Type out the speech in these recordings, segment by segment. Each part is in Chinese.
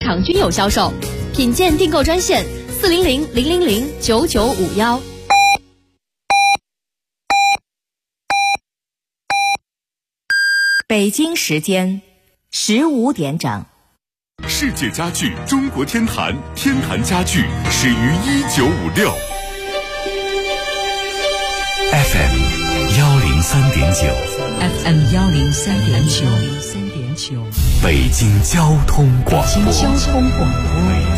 场均有销售。品鉴订购专线400-000-9951。 北京时间15点整。 世界家具中国天坛，天坛家具始于1956。FM 103.9 FM 103.9， 北京交通广播。 北京交通广播，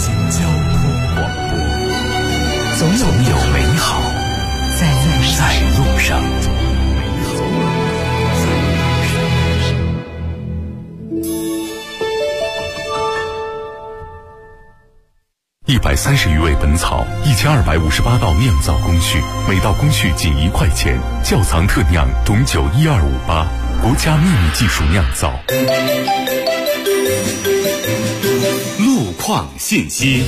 总有美好在路上。130余味本草，1258道酿造工序，每道工序仅1块钱。窖藏特酿种酒12588，国家秘密技术酿造。路况信息。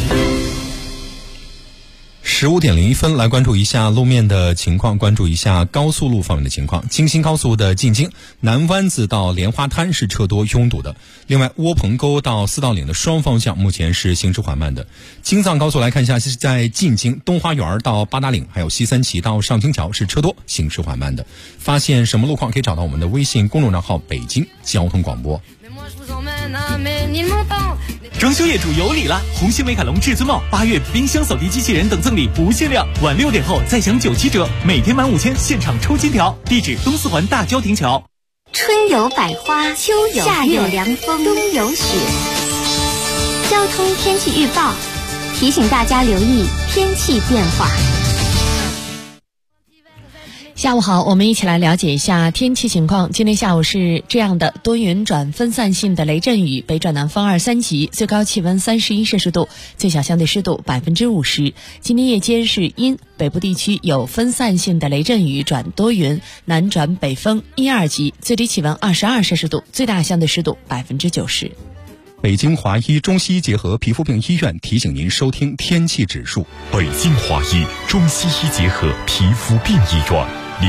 15点01分，来关注一下路面的情况，关注一下高速路方面的情况。京新高速的进京南湾子到莲花滩是车多拥堵的，另外窝棚沟到四道岭的双方向目前是行驶缓慢的。京藏高速来看一下，是在进京东花园到八达岭还有西三旗到上清桥是车多行驶缓慢的。发现什么路况可以找到我们的微信公众账号北京交通广播。 装修业主有礼了！红星美凯龙至尊帽8月冰箱扫地机器人等赠礼不限量，晚6点后再享97折，每天满5000现场抽金条。地址东四环大郊亭桥。 春有百花，秋有夏有凉风，冬有雪。交通天气预报提醒大家留意天气变化。 下午好，我们一起来了解一下天气情况。今天下午是这样的，多云转分散性的雷阵雨，北转南风2、3级，最高气温31摄氏度，最小相对湿度50%。今天夜间是阴，北部地区有分散性的雷阵雨转多云，南转北风1、2级，最低气温22摄氏度，最大相对湿度90%。 北京华医中西医结合皮肤病医院提醒您收听天气指数。 北京华医中西医结合皮肤病医院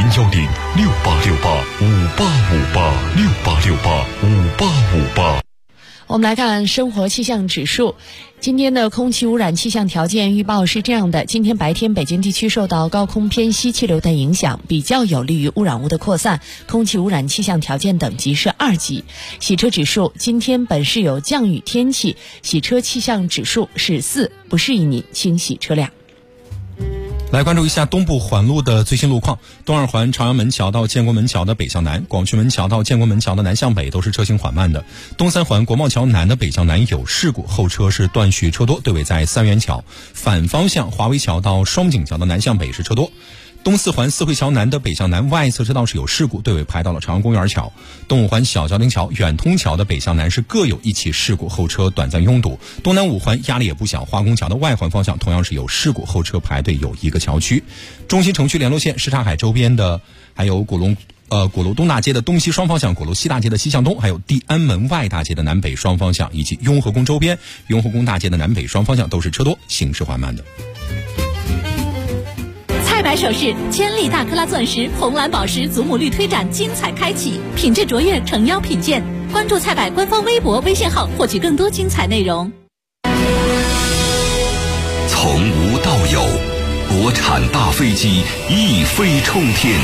，010-6868-5858，6868-5858。 我们来看生活气象指数。今天的空气污染气象条件预报是这样的：今天白天北京地区受到高空偏西气流的影响，比较有利于污染物的扩散，空气污染气象条件等级是2级。洗车指数，今天本市有降雨天气，洗车气象指数是4，不适宜您清洗车辆。 来关注一下东部环路的最新路况。东二环朝阳门桥到建国门桥的北向南，广渠门桥到建国门桥的南向北都是车行缓慢的。东三环国贸桥南的北向南有事故，后车是断续车多，队尾在三元桥。反方向华威桥到双井桥的南向北是车多。东四环四惠桥南的北向南外侧车道是有事故，队尾排到了朝阳公园桥。东五环小交亭桥、远通桥的北向南是各有一起事故，后车短暂拥堵。东南五环压力也不小，化工桥的外环方向同样是有事故，后车排队有一个桥区。中心城区联络线什刹海周边的还有鼓楼东大街的东西双方向，鼓楼西大街的西向东，还有地安门外大街的南北双方向，以及雍和宫周边雍和宫大街的南北双方向都是车多，行驶缓慢的。 菜百首饰千粒大克拉钻石红蓝宝石祖母绿推展精彩开启，品质卓越诚邀品鉴。关注菜百官方微博微信号获取更多精彩内容。 从无到有，国产大飞机一飞冲天。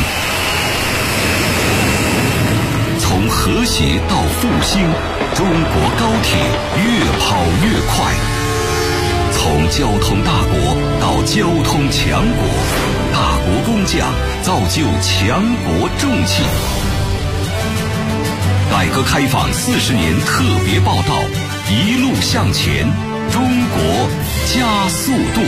从和谐到复兴，中国高铁越跑越快。从交通大国到交通强国，大国工匠造就强国重器。改革开放40年特别报道，一路向前，中国加速度。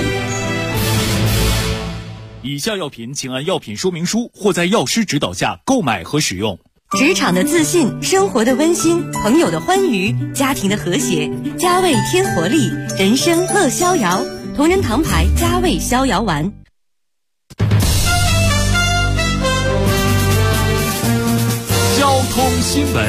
以下药品请按药品说明书或在药师指导下购买和使用。 职场的自信，生活的温馨，朋友的欢愉，家庭的和谐，加味添活力，人生乐逍遥。同仁堂牌加味逍遥丸。 交通新闻。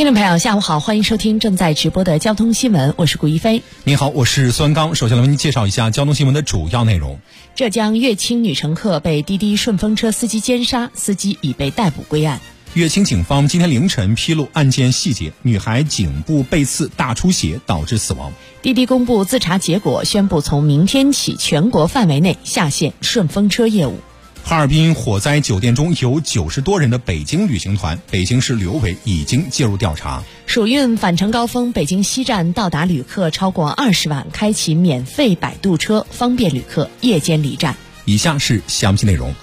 听众朋友下午好，欢迎收听正在直播的交通新闻，我是顾一飞。 您好，我是孙刚。首先来为您介绍一下交通新闻的主要内容。 浙江乐清女乘客被滴滴顺风车司机奸杀，司机已被逮捕归案。 乐清警方今天凌晨披露案件细节，女孩颈部被刺大出血导致死亡。 滴滴公布自查结果，宣布从明天起全国范围内下线顺风车业务。 哈尔滨火灾酒店中有90多人的北京旅行团，北京市旅游委已经介入调查。 暑运返程高峰，北京西站到达旅客超过20万，开启免费摆渡车，方便旅客夜间离站。 以下是详细内容。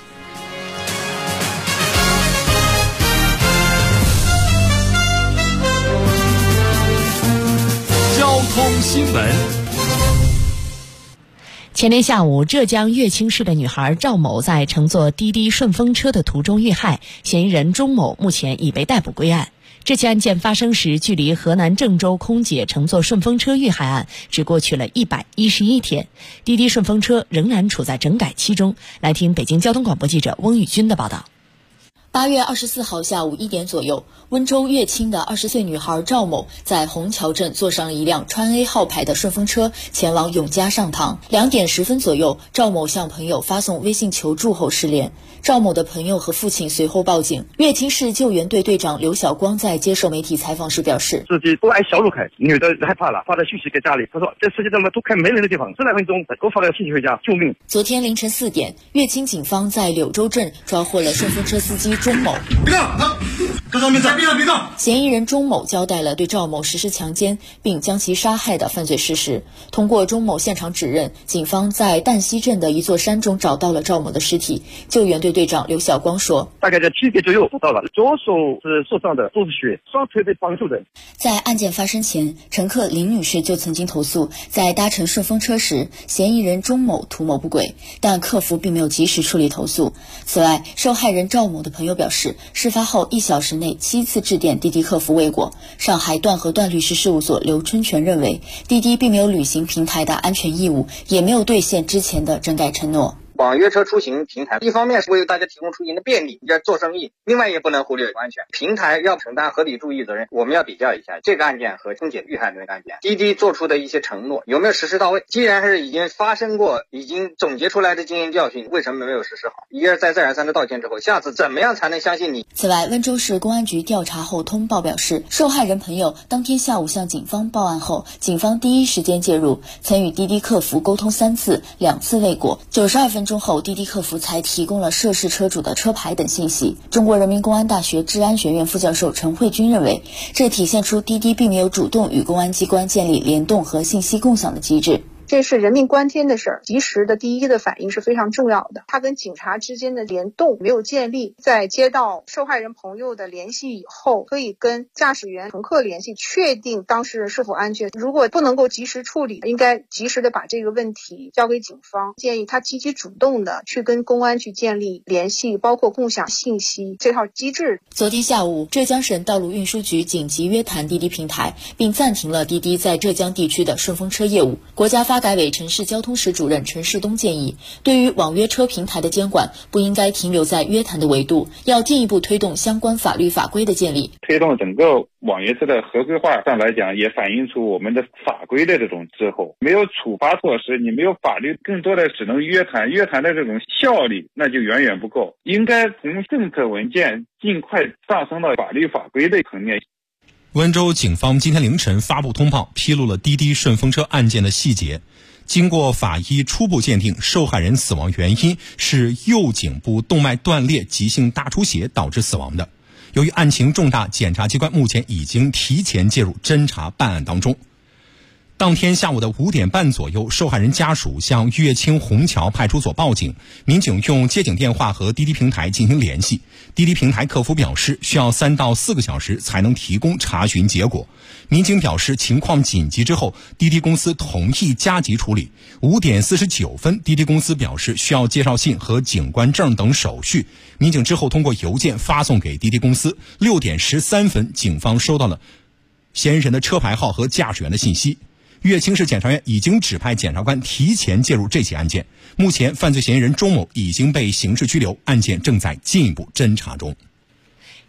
交通新闻。 前天下午，浙江乐清市的女孩赵某在乘坐滴滴顺风车的途中遇害，嫌疑人钟某目前已被逮捕归案。这起案件发生时，距离河南郑州空姐乘坐顺风车遇害案只过去了111天，滴滴顺风车仍然处在整改期中。来听北京交通广播记者翁宇军的报道。 8月24号下午1点左右，温州乐清的20岁女孩赵某在虹桥镇坐上了一辆川 A 号牌的顺风车，前往永嘉上塘。2点10分左右，赵某向朋友发送微信求助后失联。赵某的朋友和父亲随后报警。乐清市救援队队长刘晓光在接受媒体采访时表示， 司机都按小路开，女的害怕了，发了讯息给家里，他说这司机怎么都开没人的地方，10来分钟给我发了信息回家，救命。 昨天凌晨4点，乐清警方在柳州镇抓获了顺风车司机钟某。 别动，这上面别动。 嫌疑人钟某交代了对赵某实施强奸并将其杀害的犯罪事实。通过钟某现场指认，警方在旦溪镇的一座山中找到了赵某的尸体。救援队队长刘晓光说， 大概在7点左右找到了，左手是受伤的，都是血，双腿被绑住的。 在案件发生前，乘客林女士就曾经投诉，在搭乘顺风车时，嫌疑人钟某图谋不轨，但客服并没有及时处理投诉。此外，受害人赵某的朋友表示，事发后1小时内7次致电滴滴客服未果。上海段和段律师事务所刘春全认为，滴滴并没有履行平台的安全义务，也没有兑现之前的整改承诺。 网约车出行平台一方面是为大家提供出行的便利，要做生意，另外也不能忽略安全。平台要承担合理注意责任。我们要比较一下这个案件和空姐遇害的那个案件，滴滴做出的一些承诺有没有实施到位？既然是已经发生过，已经总结出来的经验教训，为什么没有实施好？一而再再而三的道歉之后，下次怎么样才能相信你？ 此外，温州市公安局调查后通报表示，受害人朋友当天下午向警方报案后，警方第一时间介入，曾与滴滴客服沟通3次，2次未果。92分钟后，滴滴客服才提供了涉事车主的车牌等信息。中国人民公安大学治安学院副教授陈慧军认为，这体现出滴滴并没有主动与公安机关建立联动和信息共享的机制。 这是人命关天的事儿，及时的第一的反应是非常重要的。他跟警察之间的联动没有建立，在接到受害人朋友的联系以后，可以跟驾驶员、乘客联系，确定当事人是否安全。如果不能够及时处理，应该及时的把这个问题交给警方。建议他积极主动的去跟公安去建立联系，包括共享信息这套机制。 昨天下午，浙江省道路运输局紧急约谈滴滴平台，并暂停了滴滴在浙江地区的顺风车业务。国家发改委城市交通室主任陈世东建议，对于网约车平台的监管不应该停留在约谈的维度，要进一步推动相关法律法规的建立。 推动整个网约车的合规化上来讲，也反映出我们的法规的这种滞后，没有处罚措施，你没有法律，更多的只能约谈，约谈的这种效力那就远远不够，应该从政策文件尽快上升到法律法规的层面。 温州警方今天凌晨发布通报，披露了滴滴顺风车案件的细节。经过法医初步鉴定，受害人死亡原因是右颈部动脉断裂急性大出血导致死亡的。由于案情重大，检察机关目前已经提前介入侦查办案当中。当天下午的5点半左右，受害人家属向乐清虹桥派出所报警，民警用接警电话和滴滴平台进行联系。滴滴平台客服表示，需要3到4个小时才能提供查询结果。民警表示情况紧急之后，滴滴公司同意加急处理。5点49分，滴滴公司表示需要介绍信和警官证等手续，民警之后通过邮件发送给滴滴公司。6点13分，警方收到了嫌疑人的车牌号和驾驶员的信息。乐清市检察院已经指派检察官提前介入这起案件，目前犯罪嫌疑人钟某已经被刑事拘留，案件正在进一步侦查中。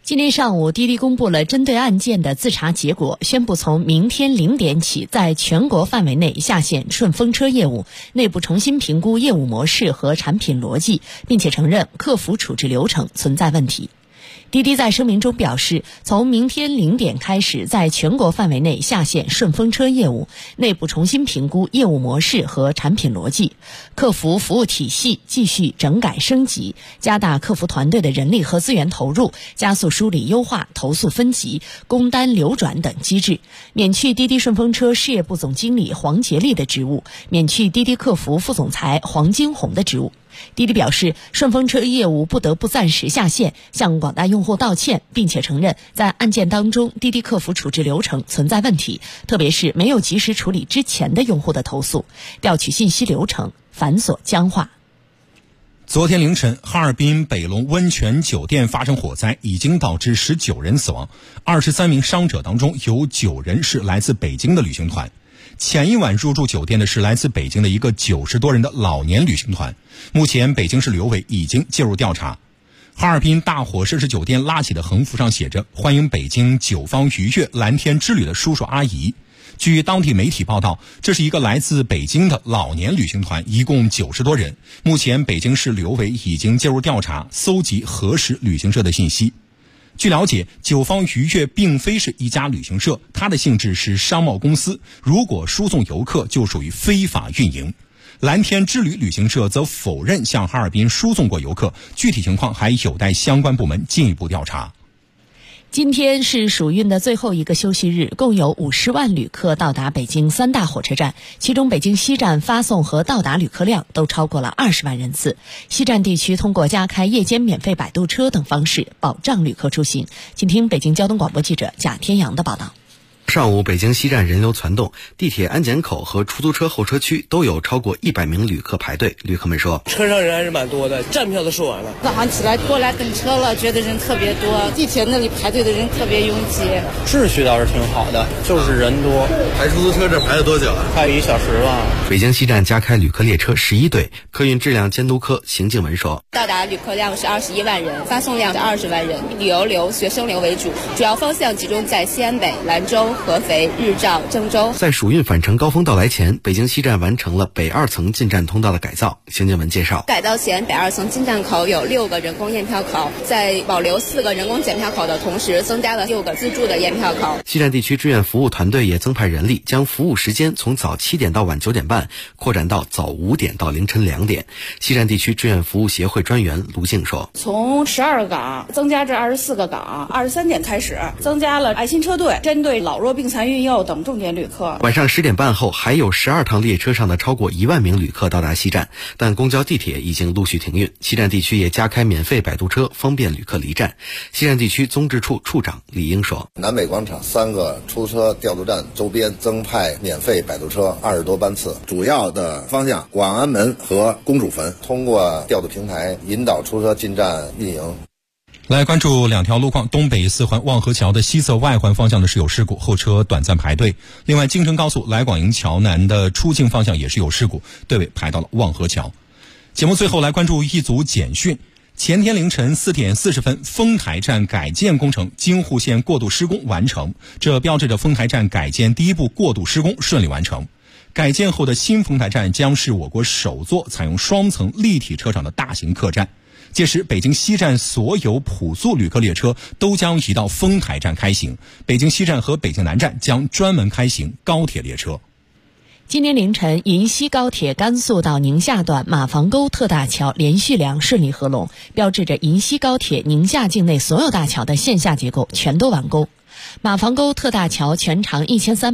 今天上午，滴滴公布了针对案件的自查结果，宣布从明天0点起，在全国范围内下线顺风车业务，内部重新评估业务模式和产品逻辑，并且承认客服处置流程存在问题。滴滴在声明中表示，从明天0点开始，在全国范围内下线顺风车业务，内部重新评估业务模式和产品逻辑，客服服务体系继续整改升级，加大客服团队的人力和资源投入，加速梳理优化投诉分级、工单流转等机制，免去滴滴顺风车事业部总经理黄杰利的职务，免去滴滴客服副总裁黄金红的职务。滴滴表示，顺风车业务不得不暂时下线，向广大用户道歉，并且承认在案件当中滴滴客服处置流程存在问题，特别是没有及时处理之前的用户的投诉，调取信息流程繁琐僵化。 昨天凌晨，哈尔滨北龙温泉酒店发生火灾，已经导致19人死亡，23名伤者当中有9人是来自北京的旅行团。前一晚入住酒店的是来自北京的一个90多人的老年旅行团，目前北京市旅游委已经介入调查。哈尔滨大伙设施酒店拉起的横幅上写着“欢迎北京九方愉悦蓝天之旅”的叔叔阿姨。据当地媒体报道，这是一个来自北京的老年旅行团，一共90多人。目前北京市旅游委已经介入调查，搜集核实旅行社的信息。据了解，九方愉悦并非是一家旅行社，它的性质是商贸公司，如果输送游客就属于非法运营。蓝天之旅旅行社则否认向哈尔滨输送过游客，具体情况还有待相关部门进一步调查。 今天是暑运的最后一个休息日，共有50万旅客到达北京3大火车站，其中北京西站发送和到达旅客量都超过了20万人次。西站地区通过加开夜间免费摆渡车等方式保障旅客出行。请听北京交通广播记者贾天阳的报道。 上午，北京西站人流攒动，地铁安检口和出租车候车区都有超过100名旅客排队。旅客们说， 车上人还是蛮多的，站票都售完了。 早上起来过来等车了，觉得人特别多，地铁那里排队的人特别拥挤。 秩序倒是挺好的，就是人多。 排出租车这排了多久啊？ 快1小时吧。 北京西站加开旅客列车11对，客运质量监督科邢静文说， 到达旅客量是21万人，发送量是20万人，旅游流、学生流为主，主要方向集中在西安北、兰州、合肥、日照、郑州。 在暑运返程高峰到来前，北京西站完成了北2层进站通道的改造。邢建文介绍， 改造前北2层进站口有6个人工验票口，在保留4个人工检票口的同时，增加了6个自助的验票口。 西站地区志愿服务团队也增派人力，将服务时间从早7点到晚9点半扩展到早5点到凌晨2点。西站地区志愿服务协会专员卢静说， 从12个岗增加至24个岗，23点开始增加了爱心车队，针对老弱病残孕幼等重点旅客。 晚上10点半后，还有12趟列车上的超过1万名旅客到达西站，但公交、地铁已经陆续停运。西站地区也加开免费摆渡车，方便旅客离站。西站地区综治处处长李英说， 南北广场3个出租车调度站周边增派免费摆渡车20多班次，主要的方向广安门和公主坟，通过调度平台引导出租车进站运营。 来关注2条路况，东北4环望河桥的西侧外环方向的是有事故，后车短暂排队。另外，京承高速来广营桥南的出境方向也是有事故，队尾排到了望河桥。节目最后来关注一组简讯。前天凌晨4点40分，丰台站改建工程京沪线过渡施工完成，这标志着丰台站改建第一步过渡施工顺利完成。改建后的新丰台站将是我国首座采用双层立体车场的大型客站。届时，北京西站所有普速旅客列车都将移到丰台站开行，北京西站和北京南站将专门开行高铁列车。 今天凌晨，银西高铁甘肃到宁夏段马房沟特大桥连续梁顺利合拢，标志着银西高铁宁夏境内所有大桥的线下结构全都完工。马房沟特大桥全长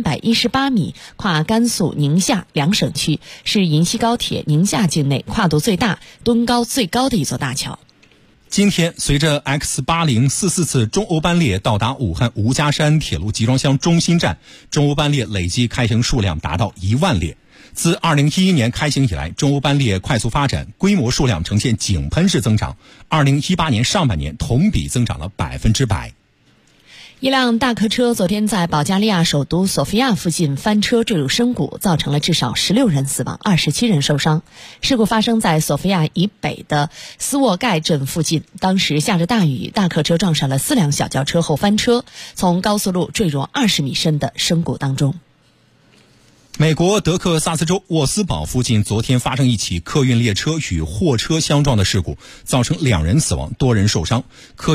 1318米，跨甘肃、宁夏2省区，是银西高铁宁夏境内跨度最大、墩高最高的一座大桥。 今天，随着 X8044次中欧班列到达武汉吴家山铁路集装箱中心站，中欧班列累计开行数量达到1万列。自2011年开行以来，中欧班列快速发展，规模数量呈现井喷式增长。2018年上半年同比增长了100%。 一辆大客车昨天在保加利亚首都索菲亚附近翻车坠入深谷，造成了至少16人死亡，27人受伤。事故发生在索菲亚以北的斯沃盖镇附近，当时下着大雨，大客车撞上了4辆小轿车后翻车，从高速路坠入20米深的深谷当中。 美国德克萨斯州沃斯堡附近昨天发生一起客运列车与货车相撞的事故，造成2人死亡，多人受伤。客